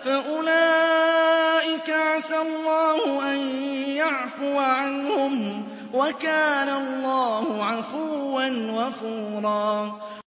فَأُولَٰئِكَ عَسَى اللَّهُ أَن يَعْفُوَ عَنْهُمْ ۚ وَكَانَ اللَّهُ عَفُوًّا غَفُورًا